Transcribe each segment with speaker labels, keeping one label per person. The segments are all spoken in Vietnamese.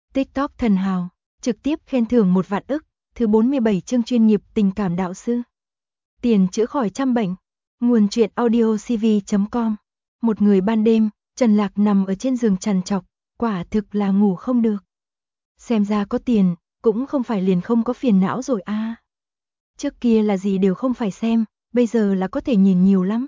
Speaker 1: TikTok thần hào, trực tiếp khen thưởng 1 vạn ức, thứ 47 chương chuyên nghiệp tình cảm đạo sư. Tiền chữa khỏi trăm bệnh. Nguồn truyện audio cv.com. Một người ban đêm, Trần Lạc nằm ở trên giường trằn trọc, quả thực là ngủ không được. Xem ra có tiền, cũng không phải liền không có phiền não rồi a. Trước kia là gì đều không phải xem, bây giờ là có thể nhìn nhiều lắm.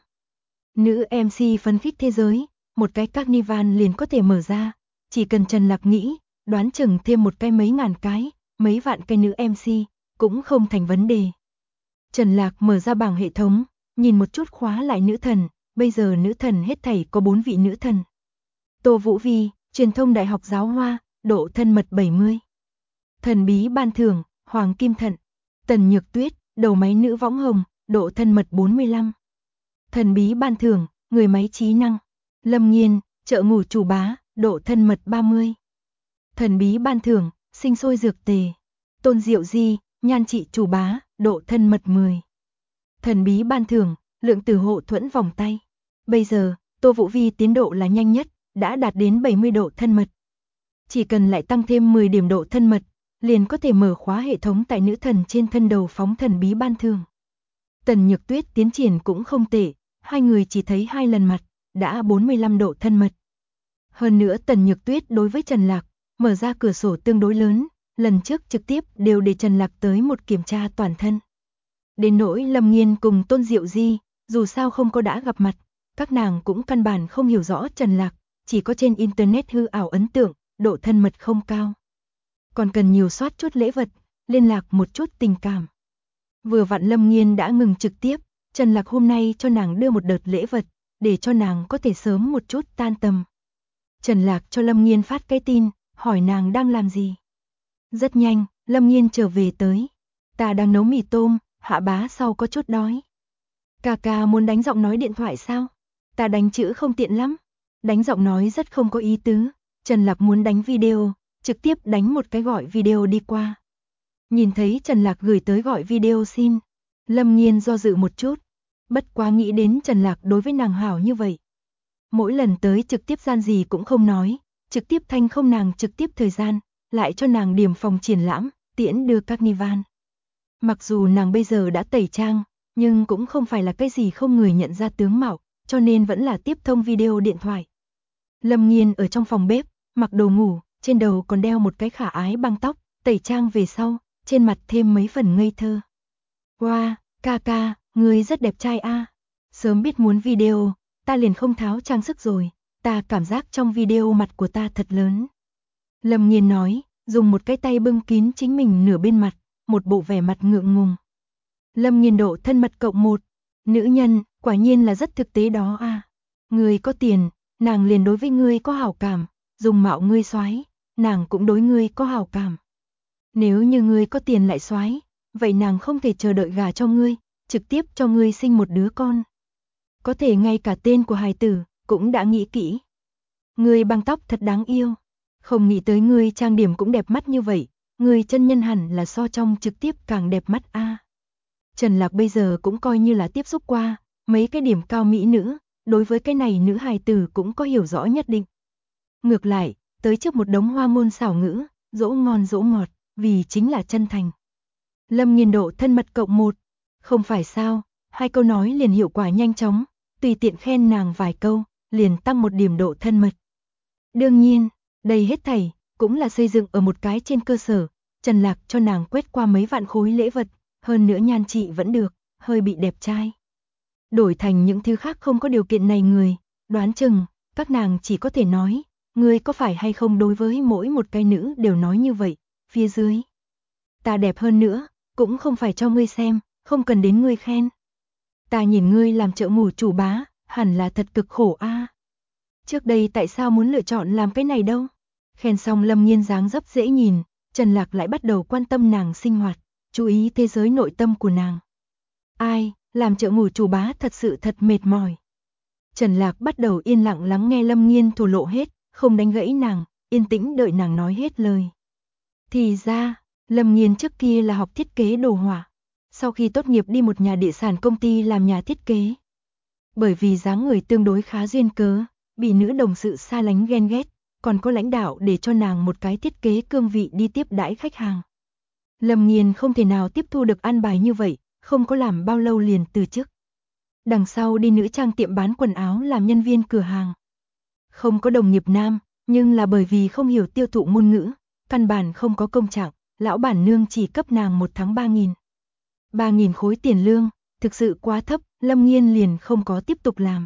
Speaker 1: Nữ MC phấn khích thế giới, một cái carnival liền có thể mở ra, chỉ cần Trần Lạc nghĩ, đoán chừng thêm một cái mấy ngàn cái, mấy vạn cái nữ MC, cũng không thành vấn đề. Trần Lạc mở ra bảng hệ thống, nhìn một chút khóa lại nữ thần, bây giờ nữ thần hết thảy có 4 vị nữ thần. Tô Vũ Vi, truyền thông đại học giáo hoa, độ thân mật 70. Thần bí ban thưởng, Hoàng Kim Thận. Tần Nhược Tuyết, đầu máy nữ võng hồng, độ thân mật 45. Thần bí ban thưởng, người máy trí năng. Lâm Nghiên, chợ ngủ chủ bá, độ thân mật 30. Thần bí ban thưởng, sinh sôi dược tề. Tôn Diệu Di, nhan trị chủ bá, độ thân mật 10. Thần bí ban thưởng, lượng tử hộ thuẫn vòng tay. Bây giờ, Tô Vũ Vi tiến độ là nhanh nhất, đã đạt đến 70 độ thân mật. Chỉ cần lại tăng thêm 10 điểm độ thân mật, liền có thể mở khóa hệ thống tại nữ thần trên thân đầu phóng thần bí ban thưởng. Tần Nhược Tuyết tiến triển cũng không tệ, hai người chỉ thấy 2 lần mặt, đã 45 độ thân mật. Hơn nữa Tần Nhược Tuyết đối với Trần Lạc, mở ra cửa sổ tương đối lớn, lần trước trực tiếp đều để Trần Lạc tới một kiểm tra toàn thân. Đến nỗi Lâm Nghiên cùng Tôn Diệu Di, dù sao không có đã gặp mặt, các nàng cũng căn bản không hiểu rõ Trần Lạc, chỉ có trên internet hư ảo ấn tượng, độ thân mật không cao. Còn cần nhiều soát chút lễ vật, liên lạc một chút tình cảm. Vừa vặn Lâm Nghiên đã ngừng trực tiếp, Trần Lạc hôm nay cho nàng đưa một đợt lễ vật, để cho nàng có thể sớm một chút tan tầm. Trần Lạc cho Lâm Nghiên phát cái tin, hỏi nàng đang làm gì. Rất nhanh, Lâm Nghiên trở về tới. Ta đang nấu mì tôm, Hạ bá sau có chút đói. Ca ca muốn đánh giọng nói điện thoại sao? Ta đánh chữ không tiện lắm. Đánh giọng nói rất không có ý tứ. Trần Lạc muốn đánh video, trực tiếp đánh một cái gọi video đi qua. Nhìn thấy Trần Lạc gửi tới gọi video xin, Lâm Nghiên do dự một chút. Bất quá nghĩ đến Trần Lạc đối với nàng hảo như vậy. Mỗi lần tới trực tiếp gian gì cũng không nói, trực tiếp thanh không nàng trực tiếp thời gian, lại cho nàng điểm phòng triển lãm, tiễn đưa carnival. Mặc dù nàng bây giờ đã tẩy trang, nhưng cũng không phải là cái gì không người nhận ra tướng mạo, cho nên vẫn là tiếp thông video điện thoại. Lâm Nghiên ở trong phòng bếp, mặc đồ ngủ, trên đầu còn đeo một cái khả ái băng tóc, tẩy trang về sau, trên mặt thêm mấy phần ngây thơ. Wow, ca ca, ngươi rất đẹp trai a. Sớm biết muốn video, ta liền không tháo trang sức rồi, ta cảm giác trong video mặt của ta thật lớn. Lâm Nghiên nói, dùng một cái tay bưng kín chính mình nửa bên mặt, một bộ vẻ mặt ngượng ngùng. Lâm Nghiên độ thân mật cộng 1. Nữ nhân, quả nhiên là rất thực tế đó a. Ngươi có tiền, nàng liền đối với ngươi có hảo cảm, dùng mạo ngươi soái, nàng cũng đối ngươi có hảo cảm. Nếu như ngươi có tiền lại soái, vậy nàng không thể chờ đợi gả cho ngươi, trực tiếp cho ngươi sinh một đứa con. Có thể ngay cả tên của hài tử cũng đã nghĩ kỹ. Ngươi băng tóc thật đáng yêu, không nghĩ tới ngươi trang điểm cũng đẹp mắt như vậy, ngươi chân nhân hẳn là so trong trực tiếp càng đẹp mắt a. Trần Lạc bây giờ cũng coi như là tiếp xúc qua mấy cái điểm cao mỹ nữ, đối với cái này nữ hài tử cũng có hiểu rõ nhất định. Ngược lại, tới trước một đống hoa ngôn xảo ngữ, dỗ ngon dỗ ngọt, vì chính là chân thành. Lâm Nghiên độ thân mật cộng 1, không phải sao, 2 câu nói liền hiệu quả nhanh chóng, tùy tiện khen nàng vài câu, liền tăng 1 điểm độ thân mật. Đương nhiên, đây hết thảy cũng là xây dựng ở một cái trên cơ sở, Trần Lạc cho nàng quét qua mấy vạn khối lễ vật, hơn nữa nhan trị vẫn được, hơi bị đẹp trai. Đổi thành những thứ khác không có điều kiện này người, đoán chừng, các nàng chỉ có thể nói, ngươi có phải hay không đối với mỗi một cái nữ đều nói như vậy, phía dưới. Ta đẹp hơn nữa, cũng không phải cho ngươi xem, không cần đến ngươi khen. Ta nhìn ngươi làm chợ ngủ chủ bá, hẳn là thật cực khổ a. Trước đây tại sao muốn lựa chọn làm cái này đâu? Khen xong Lâm Nghiên dáng dấp dễ nhìn, Trần Lạc lại bắt đầu quan tâm nàng sinh hoạt, chú ý thế giới nội tâm của nàng. Ai, làm chợ ngủ chủ bá thật sự thật mệt mỏi. Trần Lạc bắt đầu yên lặng lắng nghe Lâm Nghiên thổ lộ hết, không đánh gãy nàng, yên tĩnh đợi nàng nói hết lời. Thì ra, Lâm Nghiên trước kia là học thiết kế đồ họa, sau khi tốt nghiệp đi một nhà địa sản công ty làm nhà thiết kế. Bởi vì dáng người tương đối khá duyên cớ, bị nữ đồng sự xa lánh ghen ghét, còn có lãnh đạo để cho nàng một cái thiết kế cương vị đi tiếp đãi khách hàng. Lâm Nghiên không thể nào tiếp thu được an bài như vậy, không có làm bao lâu liền từ chức. Đằng sau đi nữ trang tiệm bán quần áo làm nhân viên cửa hàng. Không có đồng nghiệp nam, nhưng là bởi vì không hiểu tiêu thụ ngôn ngữ, căn bản không có công trạng, lão bản nương chỉ cấp nàng một tháng 3.000. 3.000 khối tiền lương, thực sự quá thấp, Lâm Nghiên liền không có tiếp tục làm.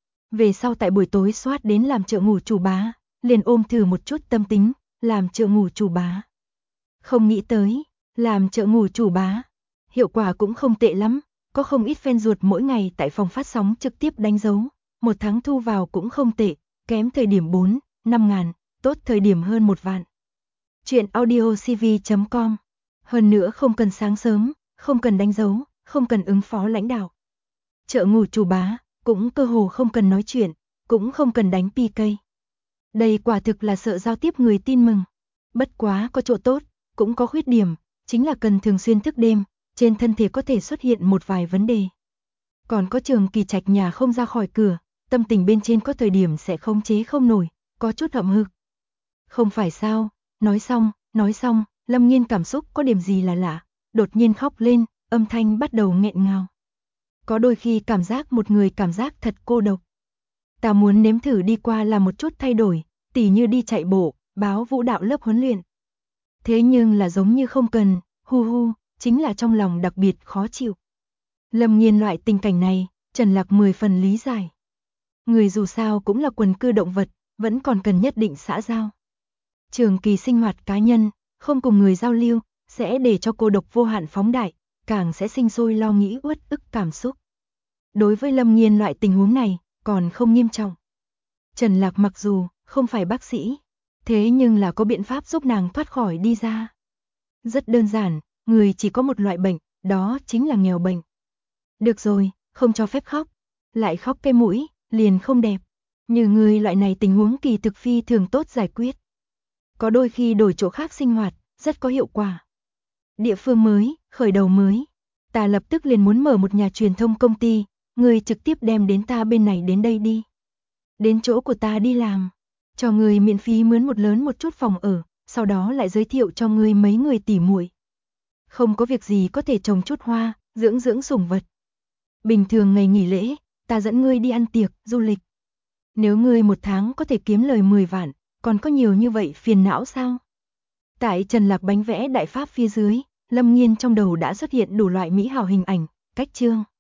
Speaker 1: Về sau tại buổi tối soát đến làm chợ ngủ chủ bá, liền ôm thử một chút tâm tính, làm chợ ngủ chủ bá. Không nghĩ tới, làm chợ ngủ chủ bá, hiệu quả cũng không tệ lắm, có không ít fan ruột mỗi ngày tại phòng phát sóng trực tiếp đánh dấu, một tháng thu vào cũng không tệ, kém thời điểm 4, 5 ngàn, tốt thời điểm hơn 1 vạn. Chuyện audiocv.com. Hơn nữa không cần sáng sớm, không cần đánh dấu, không cần ứng phó lãnh đạo. Chợ ngủ chủ bá, cũng cơ hồ không cần nói chuyện, cũng không cần đánh PK. Đây quả thực là sợ giao tiếp người tin mừng. Bất quá có chỗ tốt, cũng có khuyết điểm, chính là cần thường xuyên thức đêm, trên thân thể có thể xuất hiện một vài vấn đề. Còn có Trường Kỳ Trạch nhà không ra khỏi cửa, tâm tình bên trên có thời điểm sẽ khống chế không nổi, có chút hậm hực. Không phải sao, nói xong, Lâm Nghiên cảm xúc có điểm gì là lạ, đột nhiên khóc lên, âm thanh bắt đầu nghẹn ngào. Có đôi khi cảm giác một người cảm giác thật cô độc. Ta muốn nếm thử đi qua làm một chút thay đổi, tỉ như đi chạy bộ, báo vũ đạo lớp huấn luyện. Thế nhưng là giống như không cần, chính là trong lòng đặc biệt khó chịu. Lâm Nghiên loại tình cảnh này, Trần Lạc 10 phần lý giải. Người dù sao cũng là quần cư động vật, vẫn còn cần nhất định xã giao. Trường kỳ sinh hoạt cá nhân, không cùng người giao lưu, sẽ để cho cô độc vô hạn phóng đại, càng sẽ sinh sôi lo nghĩ uất ức cảm xúc. Đối với Lâm Nghiên loại tình huống này, còn không nghiêm trọng. Trần Lạc mặc dù không phải bác sĩ, thế nhưng là có biện pháp giúp nàng thoát khỏi đi ra. Rất đơn giản, người chỉ có một loại bệnh, đó chính là nghèo bệnh. Được rồi, không cho phép khóc, lại khóc cái mũi, liền không đẹp. Như người loại này tình huống kỳ thực phi thường tốt giải quyết. Có đôi khi đổi chỗ khác sinh hoạt, rất có hiệu quả. Địa phương mới, khởi đầu mới. Ta lập tức liền muốn mở một nhà truyền thông công ty, người trực tiếp đem đến ta bên này đến đây đi. Đến chỗ của ta đi làm, cho người miễn phí mướn một chút phòng ở, sau đó lại giới thiệu cho người mấy người tỉ muội. Không có việc gì có thể trồng chút hoa, dưỡng sủng vật. Bình thường ngày nghỉ lễ, ta dẫn ngươi đi ăn tiệc, du lịch. Nếu ngươi một tháng có thể kiếm lời 10 vạn, còn có nhiều như vậy phiền não sao? Tại Trần Lạc bánh vẽ đại pháp phía dưới, Lâm Nghiên trong đầu đã xuất hiện đủ loại mỹ hảo hình ảnh, cách chương.